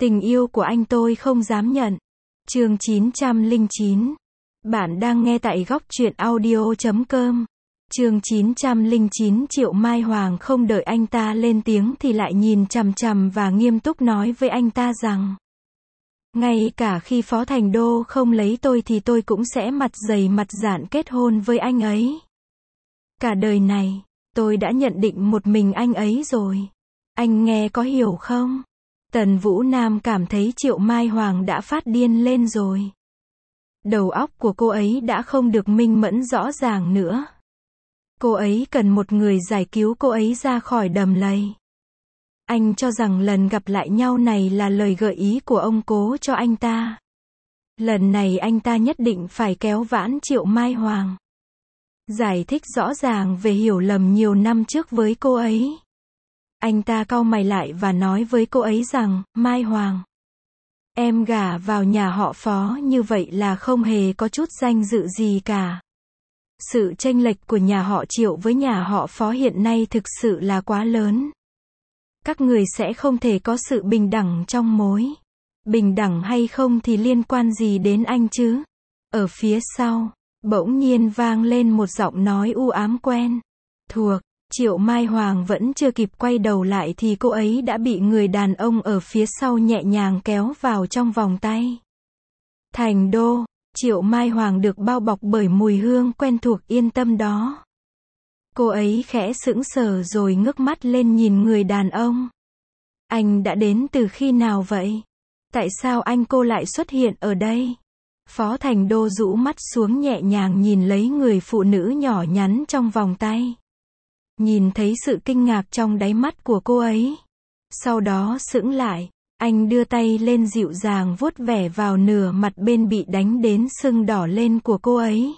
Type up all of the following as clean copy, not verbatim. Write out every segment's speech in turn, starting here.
Tình yêu của anh tôi không dám nhận. Chương 909. Bạn đang nghe tại góc truyện audio.com. Chương 909. Triệu Mai Hoàng không đợi anh ta lên tiếng thì lại nhìn chằm chằm và nghiêm túc nói với anh ta rằng: ngay cả khi Phó Thành Đô không lấy tôi thì tôi cũng sẽ mặt dày mặt dạn kết hôn với anh ấy. Cả đời này, tôi đã nhận định một mình anh ấy rồi. Anh nghe có hiểu không? Tần Vũ Nam cảm thấy Triệu Mai Hoàng đã phát điên lên rồi. Đầu óc của cô ấy đã không được minh mẫn rõ ràng nữa. Cô ấy cần một người giải cứu cô ấy ra khỏi đầm lầy. Anh cho rằng lần gặp lại nhau này là lời gợi ý của ông Cố cho anh ta. Lần này anh ta nhất định phải kéo vãn Triệu Mai Hoàng. Giải thích rõ ràng về hiểu lầm nhiều năm trước với cô ấy. Anh ta cau mày lại và nói với cô ấy rằng: Mai Hoàng, em gả vào nhà họ Phó như vậy là không hề có chút danh dự gì cả. Sự chênh lệch của nhà họ Triệu với nhà họ Phó hiện nay thực sự là quá lớn. Các người sẽ không thể có sự bình đẳng trong mối. Bình đẳng hay không thì liên quan gì đến anh chứ? Ở phía sau, bỗng nhiên vang lên một giọng nói u ám quen thuộc. Triệu Mai Hoàng vẫn chưa kịp quay đầu lại thì cô ấy đã bị người đàn ông ở phía sau nhẹ nhàng kéo vào trong vòng tay. Thành Đô. Triệu Mai Hoàng được bao bọc bởi mùi hương quen thuộc yên tâm đó. Cô ấy khẽ sững sờ rồi ngước mắt lên nhìn người đàn ông. Anh đã đến từ khi nào vậy? Tại sao anh cô lại xuất hiện ở đây? Phó Thành Đô rũ mắt xuống nhẹ nhàng nhìn lấy người phụ nữ nhỏ nhắn trong vòng tay. Nhìn thấy sự kinh ngạc trong đáy mắt của cô ấy. Sau đó sững lại, anh đưa tay lên dịu dàng vuốt vẻ vào nửa mặt bên bị đánh đến sưng đỏ lên của cô ấy.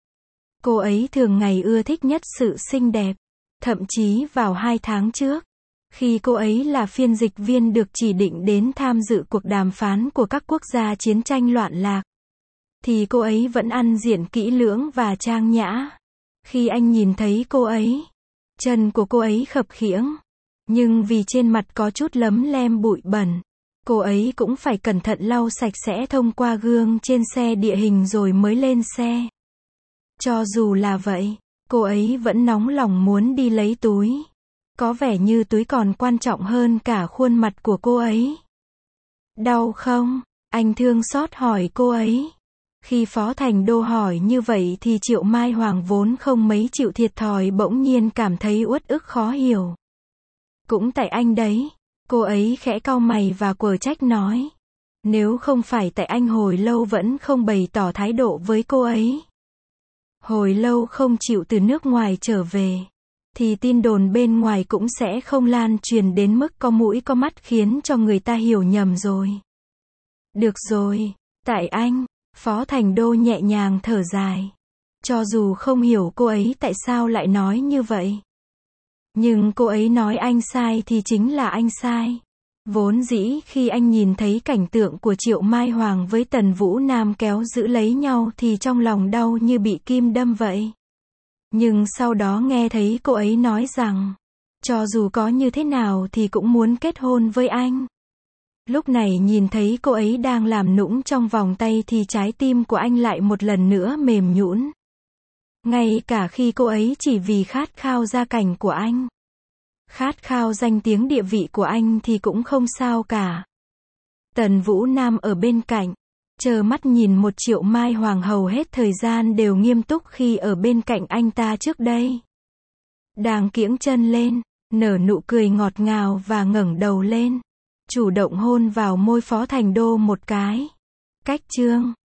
Cô ấy thường ngày ưa thích nhất sự xinh đẹp. Thậm chí vào 2 tháng trước, khi cô ấy là phiên dịch viên được chỉ định đến tham dự cuộc đàm phán của các quốc gia chiến tranh loạn lạc, thì cô ấy vẫn ăn diện kỹ lưỡng và trang nhã. Khi anh nhìn thấy cô ấy, chân của cô ấy khập khiễng, nhưng vì trên mặt có chút lấm lem bụi bẩn, cô ấy cũng phải cẩn thận lau sạch sẽ thông qua gương trên xe địa hình rồi mới lên xe. Cho dù là vậy, cô ấy vẫn nóng lòng muốn đi lấy túi. Có vẻ như túi còn quan trọng hơn cả khuôn mặt của cô ấy. Đau không? Anh thương xót hỏi cô ấy. Khi Phó Thành Đô hỏi như vậy thì Triệu Mai Hoàng vốn không mấy chịu thiệt thòi bỗng nhiên cảm thấy uất ức khó hiểu. Cũng tại anh đấy. Cô ấy khẽ cau mày và quở trách nói. Nếu không phải tại anh hồi lâu vẫn không bày tỏ thái độ với cô ấy, hồi lâu không chịu từ nước ngoài trở về, thì tin đồn bên ngoài cũng sẽ không lan truyền đến mức có mũi có mắt khiến cho người ta hiểu nhầm rồi. Được rồi, tại anh. Phó Thành Đô nhẹ nhàng thở dài. Cho dù không hiểu cô ấy tại sao lại nói như vậy, nhưng cô ấy nói anh sai thì chính là anh sai. Vốn dĩ khi anh nhìn thấy cảnh tượng của Triệu Mai Hoàng với Tần Vũ Nam kéo giữ lấy nhau thì trong lòng đau như bị kim đâm vậy. Nhưng sau đó nghe thấy cô ấy nói rằng, cho dù có như thế nào thì cũng muốn kết hôn với anh. Lúc này nhìn thấy cô ấy đang làm nũng trong vòng tay thì trái tim của anh lại một lần nữa mềm nhũn. Ngay cả khi cô ấy chỉ vì khát khao gia cảnh của anh, khát khao danh tiếng địa vị của anh thì cũng không sao cả. Tần Vũ Nam ở bên cạnh, trơ mắt nhìn một Triệu Mai Hoàng hầu hết thời gian đều nghiêm túc khi ở bên cạnh anh ta trước đây. Đang kiễng chân lên, nở nụ cười ngọt ngào và ngẩng đầu lên, chủ động hôn vào môi Phó Thành Đô một cái. Cách chương